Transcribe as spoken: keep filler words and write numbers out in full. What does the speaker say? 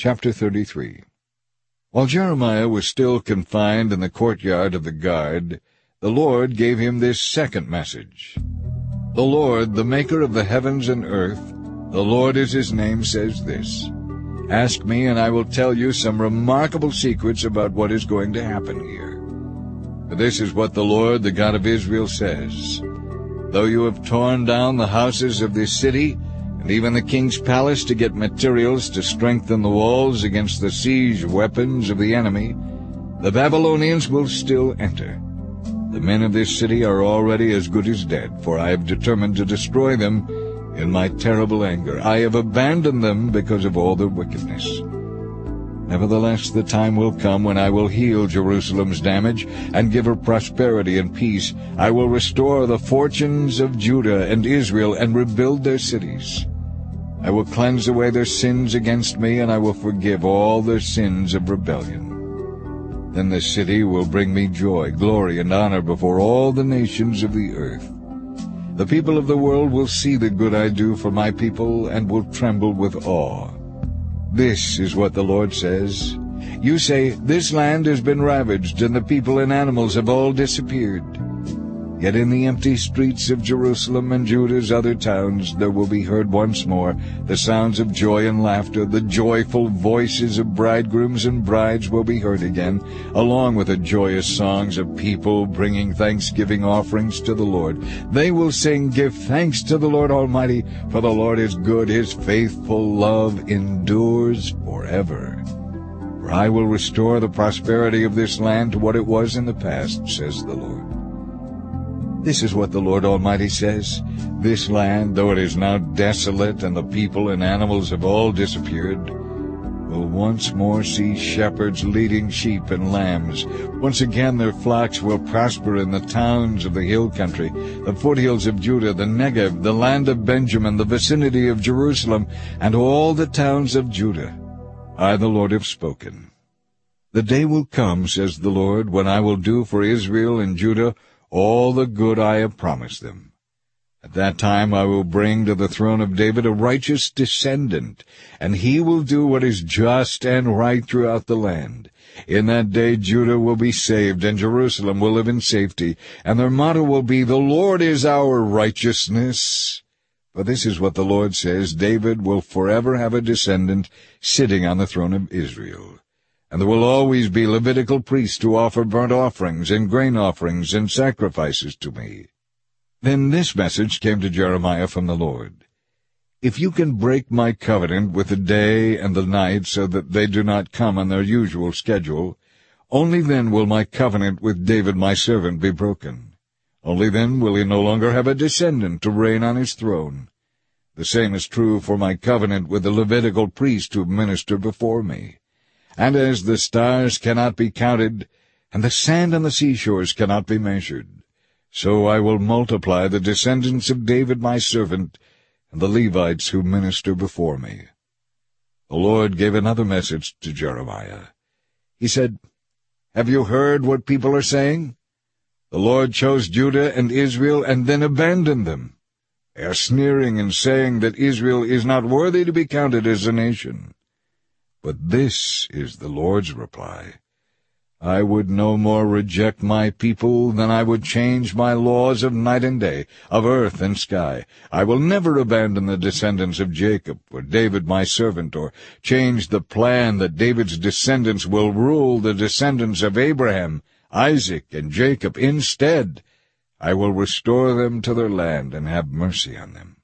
Chapter thirty-three. While Jeremiah was still confined in the courtyard of the guard, the Lord gave him this second message. The Lord, the maker of the heavens and earth, the Lord is his name, says this: Ask me, and I will tell you some remarkable secrets about what is going to happen here. For this is what the Lord, the God of Israel, says: Though you have torn down the houses of this city, and even the king's palace, to get materials to strengthen the walls against the siege weapons of the enemy, the Babylonians will still enter. The men of this city are already as good as dead, for I have determined to destroy them in my terrible anger. I have abandoned them because of all their wickedness. Nevertheless, the time will come when I will heal Jerusalem's damage and give her prosperity and peace. I will restore the fortunes of Judah and Israel and rebuild their cities. I will cleanse away their sins against me, and I will forgive all their sins of rebellion. Then this city will bring me joy, glory, and honor before all the nations of the earth. The people of the world will see the good I do for my people and will tremble with awe. This is what the Lord says: You say, This land has been ravaged, and the people and animals have all disappeared. Yet in the empty streets of Jerusalem and Judah's other towns there will be heard once more the sounds of joy and laughter. The joyful voices of bridegrooms and brides will be heard again, along with the joyous songs of people bringing thanksgiving offerings to the Lord. They will sing, Give thanks to the Lord Almighty, for the Lord is good, his faithful love endures forever. For I will restore the prosperity of this land to what it was in the past, says the Lord. This is what the Lord Almighty says: This land, though it is now desolate and the people and animals have all disappeared, will once more see shepherds leading sheep and lambs. Once again their flocks will prosper in the towns of the hill country, the foothills of Judah, the Negev, the land of Benjamin, the vicinity of Jerusalem, and all the towns of Judah. I, the Lord, have spoken. The day will come, says the Lord, when I will do for Israel and Judah all the good I have promised them. At that time I will bring to the throne of David a righteous descendant, and he will do what is just and right throughout the land. In that day Judah will be saved, and Jerusalem will live in safety, and their motto will be, The Lord is our righteousness. For this is what the Lord says: David will forever have a descendant sitting on the throne of Israel. And there will always be Levitical priests to offer burnt offerings and grain offerings and sacrifices to me. Then this message came to Jeremiah from the Lord: If you can break my covenant with the day and the night so that they do not come on their usual schedule, only then will my covenant with David my servant be broken. Only then will he no longer have a descendant to reign on his throne. The same is true for my covenant with the Levitical priests who minister before me. And as the stars cannot be counted, and the sand on the seashores cannot be measured, so I will multiply the descendants of David my servant, and the Levites who minister before me. The Lord gave another message to Jeremiah. He said, Have you heard what people are saying? The Lord chose Judah and Israel and then abandoned them. They are sneering and saying that Israel is not worthy to be counted as a nation. But this is the Lord's reply: I would no more reject my people than I would change my laws of night and day, of earth and sky. I will never abandon the descendants of Jacob, or David my servant, or change the plan that David's descendants will rule the descendants of Abraham, Isaac, and Jacob. Instead, I will restore them to their land and have mercy on them.